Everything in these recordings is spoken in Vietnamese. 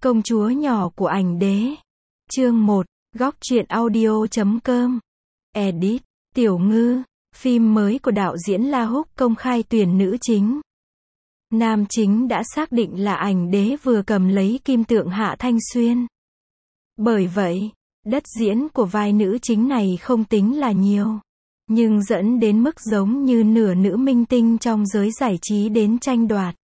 Công chúa nhỏ của ảnh đế. Chương 1, góc truyện audio.com. Edit, Tiểu Ngư, phim mới của đạo diễn La Húc công khai tuyển nữ chính. Nam chính đã xác định là ảnh đế vừa cầm lấy kim tượng Hạ Thanh Xuyên. Bởi vậy, đất diễn của vai nữ chính này không tính là nhiều, nhưng dẫn đến mức giống như nửa nữ minh tinh trong giới giải trí đến tranh đoạt.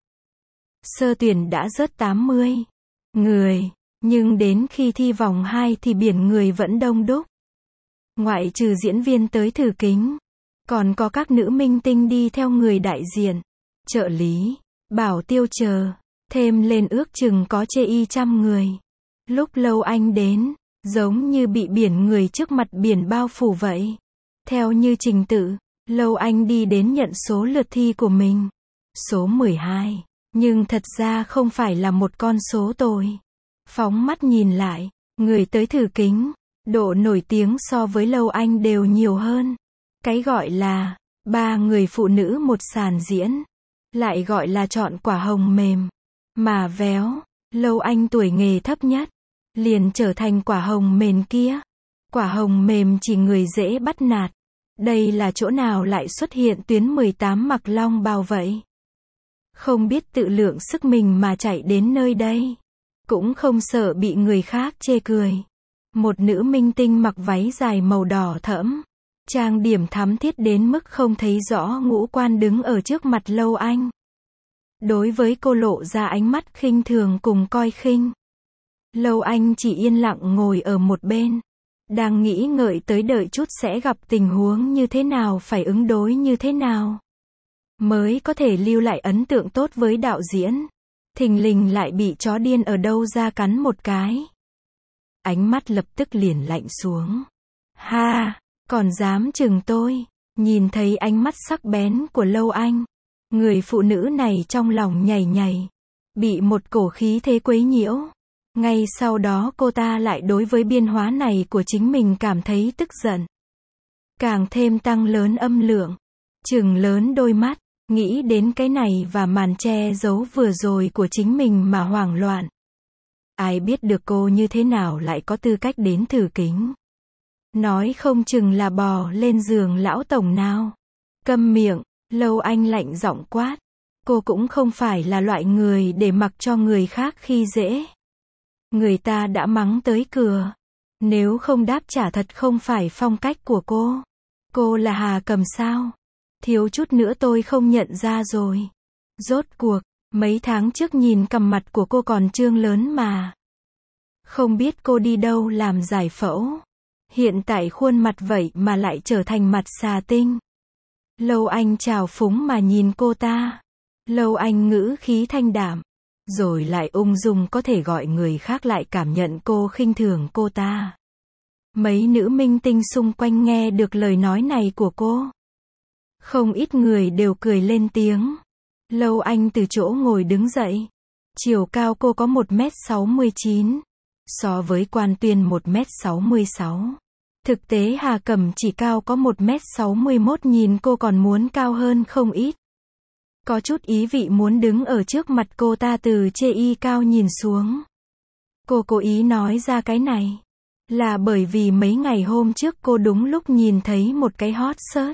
Sơ tuyển đã rớt 80 người, nhưng đến khi thi vòng 2 thì biển người vẫn đông đúc. Ngoại trừ diễn viên tới thử kính, còn có các nữ minh tinh đi theo người đại diện, trợ lý, bảo tiêu chờ, thêm lên ước chừng có chê 100 người. Lúc Lâu Anh đến, giống như bị biển người trước mặt biển bao phủ vậy. Theo như trình tự, Lâu Anh đi đến nhận số lượt thi của mình. Số 12. Nhưng thật ra không phải là một con số tồi. Phóng mắt nhìn lại, người tới thử kính, độ nổi tiếng so với Lâu Anh đều nhiều hơn. Cái gọi là 3 người phụ nữ một sàn diễn, lại gọi là chọn quả hồng mềm. Mà véo, Lâu Anh tuổi nghề thấp nhất, liền trở thành quả hồng mềm kia. Quả hồng mềm chỉ người dễ bắt nạt. Đây là chỗ nào lại xuất hiện tuyến 18 mặc long bào vậy? Không biết tự lượng sức mình mà chạy đến nơi đây. Cũng không sợ bị người khác chê cười. Một nữ minh tinh mặc váy dài màu đỏ thẫm, trang điểm thắm thiết đến mức không thấy rõ ngũ quan đứng ở trước mặt Lâu Anh. Đối với cô lộ ra ánh mắt khinh thường cùng coi khinh. Lâu Anh chỉ yên lặng ngồi ở một bên, đang nghĩ ngợi tới đợi chút sẽ gặp tình huống như thế nào, phải ứng đối như thế nào mới có thể lưu lại ấn tượng tốt với đạo diễn. Thình lình lại bị chó điên ở đâu ra cắn một cái. Ánh mắt lập tức liền lạnh xuống. Ha, còn dám chừng tôi. Nhìn thấy ánh mắt sắc bén của Lâu Anh, người phụ nữ này trong lòng nhảy nhảy, bị một cổ khí thế quấy nhiễu. Ngay sau đó cô ta lại đối với biên hóa này của chính mình cảm thấy tức giận. Càng thêm tăng lớn âm lượng, trừng lớn đôi mắt, nghĩ đến cái này và màn che giấu vừa rồi của chính mình mà hoảng loạn. Ai biết được cô như thế nào lại có tư cách đến thử kính. Nói không chừng là bò lên giường lão tổng nào. Câm miệng, Lâu Anh lạnh giọng quát. Cô cũng không phải là loại người để mặc cho người khác khi dễ. Người ta đã mắng tới cửa. Nếu không đáp trả thật không phải phong cách của cô. Cô là Hà Cầm sao? Thiếu chút nữa tôi không nhận ra rồi. Rốt cuộc, mấy tháng trước nhìn cằm mặt của cô còn trương lớn mà. Không biết cô đi đâu làm giải phẫu. Hiện tại khuôn mặt vậy mà lại trở thành mặt xà tinh. Lâu Anh trào phúng mà nhìn cô ta. Lâu Anh ngữ khí thanh đạm, rồi lại ung dung có thể gọi người khác lại cảm nhận cô khinh thường cô ta. Mấy nữ minh tinh xung quanh nghe được lời nói này của cô. Không ít người đều cười lên tiếng. Lâu Anh từ chỗ ngồi đứng dậy. Chiều cao cô có 1m69. So với Quan Tuyên 1m66. Thực tế Hà Cẩm chỉ cao có 1m61, nhìn cô còn muốn cao hơn không ít. Có chút ý vị muốn đứng ở trước mặt cô ta từ chê cao nhìn xuống. Cô cố ý nói ra cái này là bởi vì mấy ngày hôm trước cô đúng lúc nhìn thấy một cái hot search.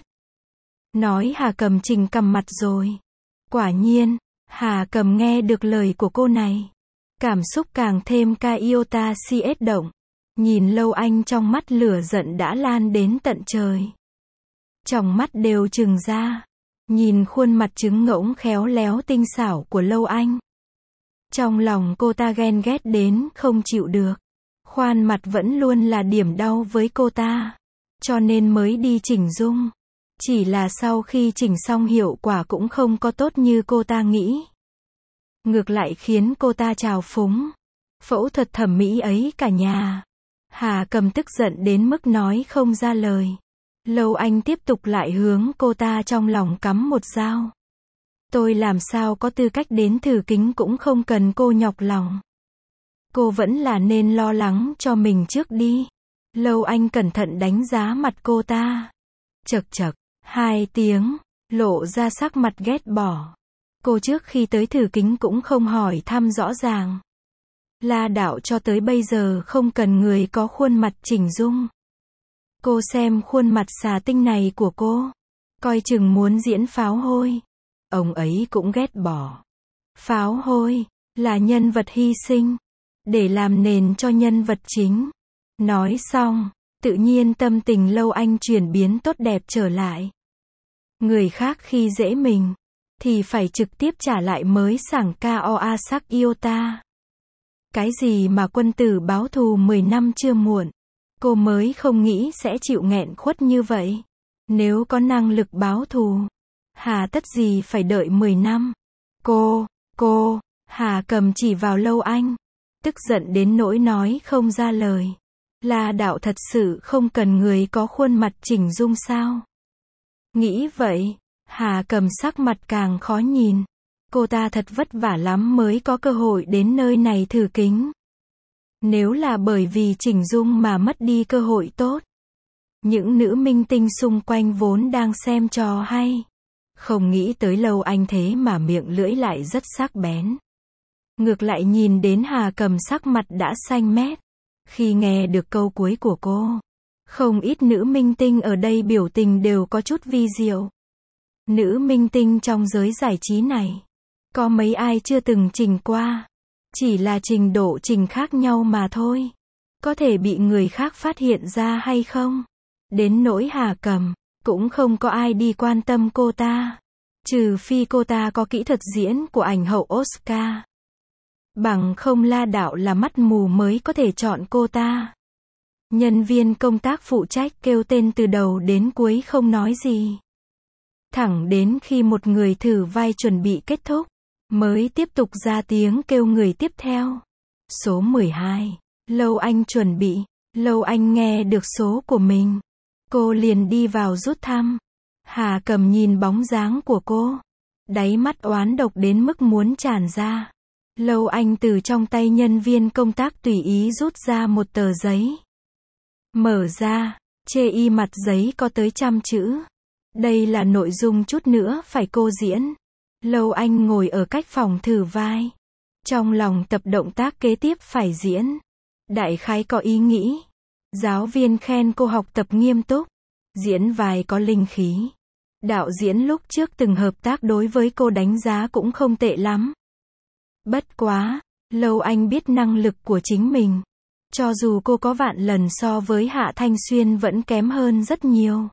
Nói Hà Cẩm chỉnh cằm mặt rồi. Quả nhiên, Hà Cẩm nghe được lời của cô này. Cảm xúc càng thêm iota cs động. Nhìn Lâu Anh trong mắt lửa giận đã lan đến tận trời. Trong mắt đều trừng ra. Nhìn khuôn mặt trứng ngỗng khéo léo tinh xảo của Lâu Anh. Trong lòng cô ta ghen ghét đến không chịu được. Khoan mặt vẫn luôn là điểm đau với cô ta. Cho nên mới đi chỉnh dung. Chỉ là sau khi chỉnh xong hiệu quả cũng không có tốt như cô ta nghĩ. Ngược lại khiến cô ta trào phúng. Phẫu thuật thẩm mỹ ấy cả nhà. Hà Cầm tức giận đến mức nói không ra lời. Lâu Anh tiếp tục lại hướng cô ta trong lòng cắm một dao. Tôi làm sao có tư cách đến thử kính, cũng không cần cô nhọc lòng. Cô vẫn là nên lo lắng cho mình trước đi. Lâu Anh cẩn thận đánh giá mặt cô ta. Chậc chậc, 2 tiếng, lộ ra sắc mặt ghét bỏ. Cô trước khi tới thử kính cũng không hỏi thăm rõ ràng. La đạo cho tới bây giờ không cần người có khuôn mặt chỉnh dung. Cô xem khuôn mặt xà tinh này của cô, coi chừng muốn diễn pháo hôi. Ông ấy cũng ghét bỏ. Pháo hôi là nhân vật hy sinh để làm nền cho nhân vật chính. Nói xong, tự nhiên tâm tình Lâu Anh chuyển biến tốt đẹp trở lại. Người khác khi dễ mình thì phải trực tiếp trả lại mới sảng KOA sắc yêu ta. Cái gì mà quân tử báo thù 10 năm chưa muộn. Cô mới không nghĩ sẽ chịu nghẹn khuất như vậy. Nếu có năng lực báo thù, hà tất gì phải đợi 10 năm. Cô, Hà Cầm chỉ vào Lâu Anh, tức giận đến nỗi nói không ra lời. La đạo thật sự không cần người có khuôn mặt chỉnh dung sao? Nghĩ vậy, Hà Cầm sắc mặt càng khó nhìn. Cô ta thật vất vả lắm mới có cơ hội đến nơi này thử kính. Nếu là bởi vì chỉnh dung mà mất đi cơ hội tốt, những nữ minh tinh xung quanh vốn đang xem trò hay. Không nghĩ tới Lâu Anh thế mà miệng lưỡi lại rất sắc bén. Ngược lại nhìn đến Hà Cầm sắc mặt đã xanh mét. Khi nghe được câu cuối của cô, không ít nữ minh tinh ở đây biểu tình đều có chút vi diệu. Nữ minh tinh trong giới giải trí này, có mấy ai chưa từng chỉnh qua. Chỉ là trình độ chỉnh khác nhau mà thôi. Có thể bị người khác phát hiện ra hay không? Đến nỗi Hà Cầm, cũng không có ai đi quan tâm cô ta. Trừ phi cô ta có kỹ thuật diễn của ảnh hậu Oscar. Bằng không La đạo là mắt mù mới có thể chọn cô ta. Nhân viên công tác phụ trách kêu tên từ đầu đến cuối không nói gì. Thẳng đến khi một người thử vai chuẩn bị kết thúc, mới tiếp tục ra tiếng kêu người tiếp theo. Số 12. Lâu Anh chuẩn bị. Lâu Anh nghe được số của mình. Cô liền đi vào rút thăm. Hà Cầm nhìn bóng dáng của cô. Đáy mắt oán độc đến mức muốn tràn ra. Lâu Anh từ trong tay nhân viên công tác tùy ý rút ra một tờ giấy. Mở ra, chê y mặt giấy có tới 100 chữ. Đây là nội dung chút nữa phải cô diễn. Lâu Anh ngồi ở cách phòng thử vai. Trong lòng tập động tác kế tiếp phải diễn. Đại khái có ý nghĩ. Giáo viên khen cô học tập nghiêm túc. Diễn vai có linh khí. Đạo diễn lúc trước từng hợp tác đối với cô đánh giá cũng không tệ lắm. Bất quá, Lâu Anh biết năng lực của chính mình. Cho dù cô có vạn lần so với Hạ Thanh Xuyên vẫn kém hơn rất nhiều.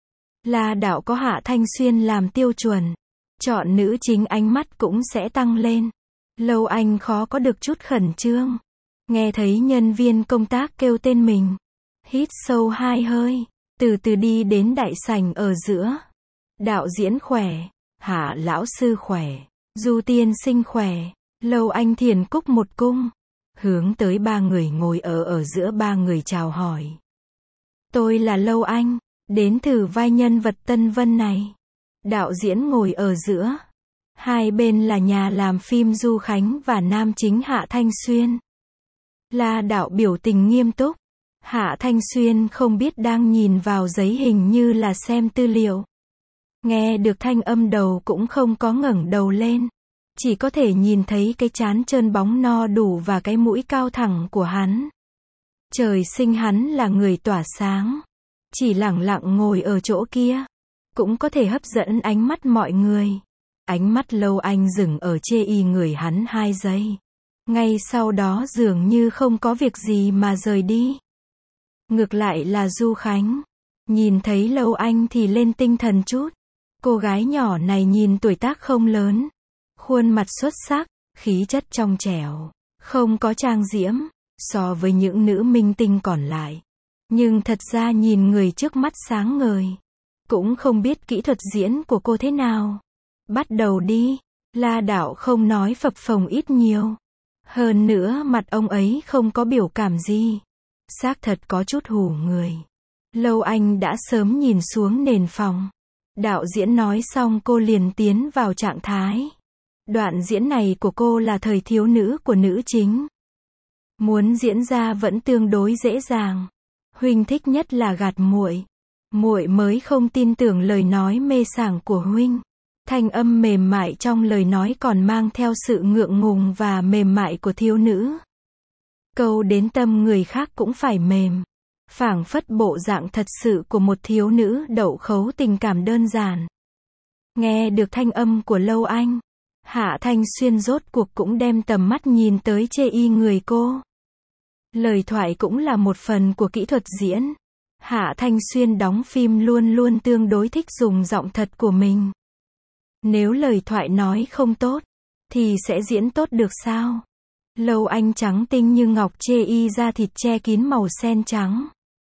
La đạo có Hạ Thanh Xuyên làm tiêu chuẩn. Chọn nữ chính ánh mắt cũng sẽ tăng lên. Lâu Anh khó có được chút khẩn trương. Nghe thấy nhân viên công tác kêu tên mình. Hít sâu 2 hơi. Từ từ đi đến đại sảnh ở giữa. Đạo diễn khỏe. Hạ lão sư khỏe. Du tiên sinh khỏe. Lâu Anh thiền cúc một cung. Hướng tới 3 người ngồi ở giữa 3 người chào hỏi. Tôi là Lâu Anh. Đến thử vai nhân vật Tân Vân này. Đạo diễn ngồi ở giữa. Hai bên là nhà làm phim Du Khánh và nam chính Hạ Thanh Xuyên. La đạo biểu tình nghiêm túc. Hạ Thanh Xuyên không biết đang nhìn vào giấy hình như là xem tư liệu. Nghe được thanh âm đầu cũng không có ngẩng đầu lên. Chỉ có thể nhìn thấy cái trán trơn bóng no đủ và cái mũi cao thẳng của hắn. Trời sinh hắn là người tỏa sáng. Chỉ lẳng lặng ngồi ở chỗ kia. Cũng có thể hấp dẫn ánh mắt mọi người. Ánh mắt Lâu Anh dừng ở chê y người hắn 2 giây. Ngay sau đó dường như không có việc gì mà rời đi. Ngược lại là Du Khánh. Nhìn thấy Lâu Anh thì lên tinh thần chút. Cô gái nhỏ này nhìn tuổi tác không lớn. Khuôn mặt xuất sắc, khí chất trong trẻo. Không có trang diễm, so với những nữ minh tinh còn lại. Nhưng thật ra nhìn người trước mắt sáng ngời. Cũng không biết kỹ thuật diễn của cô thế nào. Bắt đầu đi. La đạo không nói phập phồng ít nhiều. Hơn nữa mặt ông ấy không có biểu cảm gì. Xác thật có chút hù người. Lâu Anh đã sớm nhìn xuống nền phòng. Đạo diễn nói xong cô liền tiến vào trạng thái. Đoạn diễn này của cô là thời thiếu nữ của nữ chính. Muốn diễn ra vẫn tương đối dễ dàng. Huynh thích nhất là gạt muội. Muội mới không tin tưởng lời nói mê sảng của huynh. Thanh âm mềm mại trong lời nói còn mang theo sự ngượng ngùng và mềm mại của thiếu nữ. câu đến tâm người khác cũng phải mềm. Phảng phất bộ dạng thật sự của một thiếu nữ đậu khấu tình cảm đơn giản. Nghe được thanh âm của Lâu Anh, Hạ Thanh Xuyên rốt cuộc cũng đem tầm mắt nhìn tới chê y người cô. Lời thoại cũng là một phần của kỹ thuật diễn. Hạ Thanh Xuyên đóng phim luôn luôn tương đối thích dùng giọng thật của mình. Nếu lời thoại nói không tốt, thì sẽ diễn tốt được sao? Lâu Anh trắng tinh như ngọc chê y da thịt che kín màu sen trắng.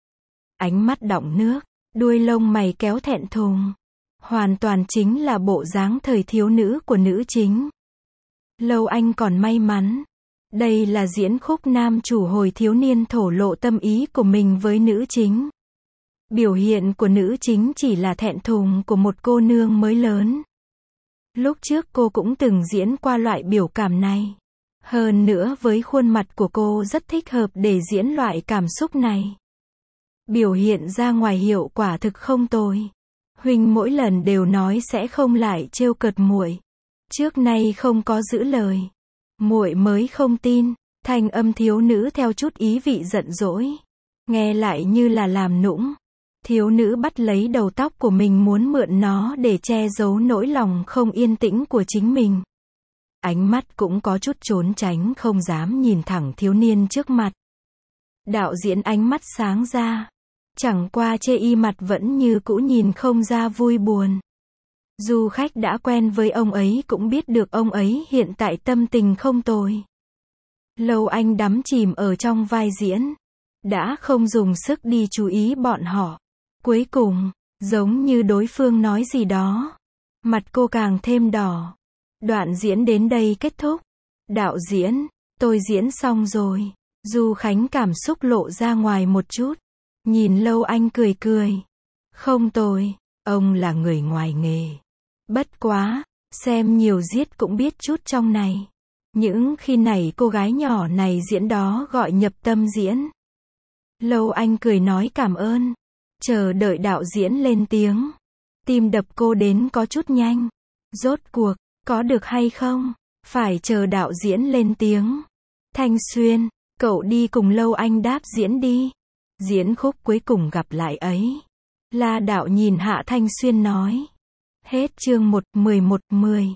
Ánh mắt đọng nước, đuôi lông mày kéo thẹn thùng. Hoàn toàn chính là bộ dáng thời thiếu nữ của nữ chính. Lâu Anh còn may mắn. Đây là diễn khúc nam chủ hồi thiếu niên thổ lộ tâm ý của mình với nữ chính. Biểu hiện của nữ chính chỉ là thẹn thùng của một cô nương mới lớn. Lúc trước cô cũng từng diễn qua loại biểu cảm này. Hơn nữa với khuôn mặt của cô rất thích hợp để diễn loại cảm xúc này. Biểu hiện ra ngoài hiệu quả thực không tồi. Huynh mỗi lần đều nói sẽ không lại trêu cợt muội. Trước nay không có giữ lời. Muội mới không tin. Thanh âm thiếu nữ theo chút ý vị giận dỗi. Nghe lại như là làm nũng. Thiếu nữ bắt lấy đầu tóc của mình muốn mượn nó để che giấu nỗi lòng không yên tĩnh của chính mình. Ánh mắt cũng có chút trốn tránh không dám nhìn thẳng thiếu niên trước mặt. Đạo diễn ánh mắt sáng ra. Chẳng qua chê y mặt vẫn như cũ nhìn không ra vui buồn. Du khách đã quen với ông ấy cũng biết được ông ấy hiện tại tâm tình không tồi. Lâu Anh đắm chìm ở trong vai diễn. Đã không dùng sức đi chú ý bọn họ. Cuối cùng, giống như đối phương nói gì đó. Mặt cô càng thêm đỏ. Đoạn diễn đến đây kết thúc. Đạo diễn, tôi diễn xong rồi. Du Khánh cảm xúc lộ ra ngoài một chút. Nhìn Lâu Anh cười cười. Không tồi, ông là người ngoài nghề. Bất quá, xem nhiều giết cũng biết chút trong này. Những khi này cô gái nhỏ này diễn đó gọi nhập tâm diễn. Lâu Anh cười nói cảm ơn. Chờ đợi đạo diễn lên tiếng. Tim đập cô đến có chút nhanh. Rốt cuộc, có được hay không? Phải chờ đạo diễn lên tiếng. Thanh Xuyên, cậu đi cùng Lâu Anh đáp diễn đi. Diễn khúc cuối cùng gặp lại ấy. La đạo nhìn Hạ Thanh Xuyên nói. Hết chương 1/11/10.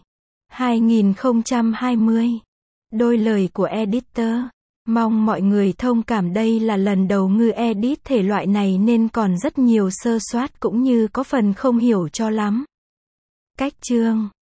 2020. Đôi lời của editor. Mong mọi người thông cảm đây là lần đầu Ngư edit thể loại này nên còn rất nhiều sơ soát cũng như có phần không hiểu cho lắm. Cách chương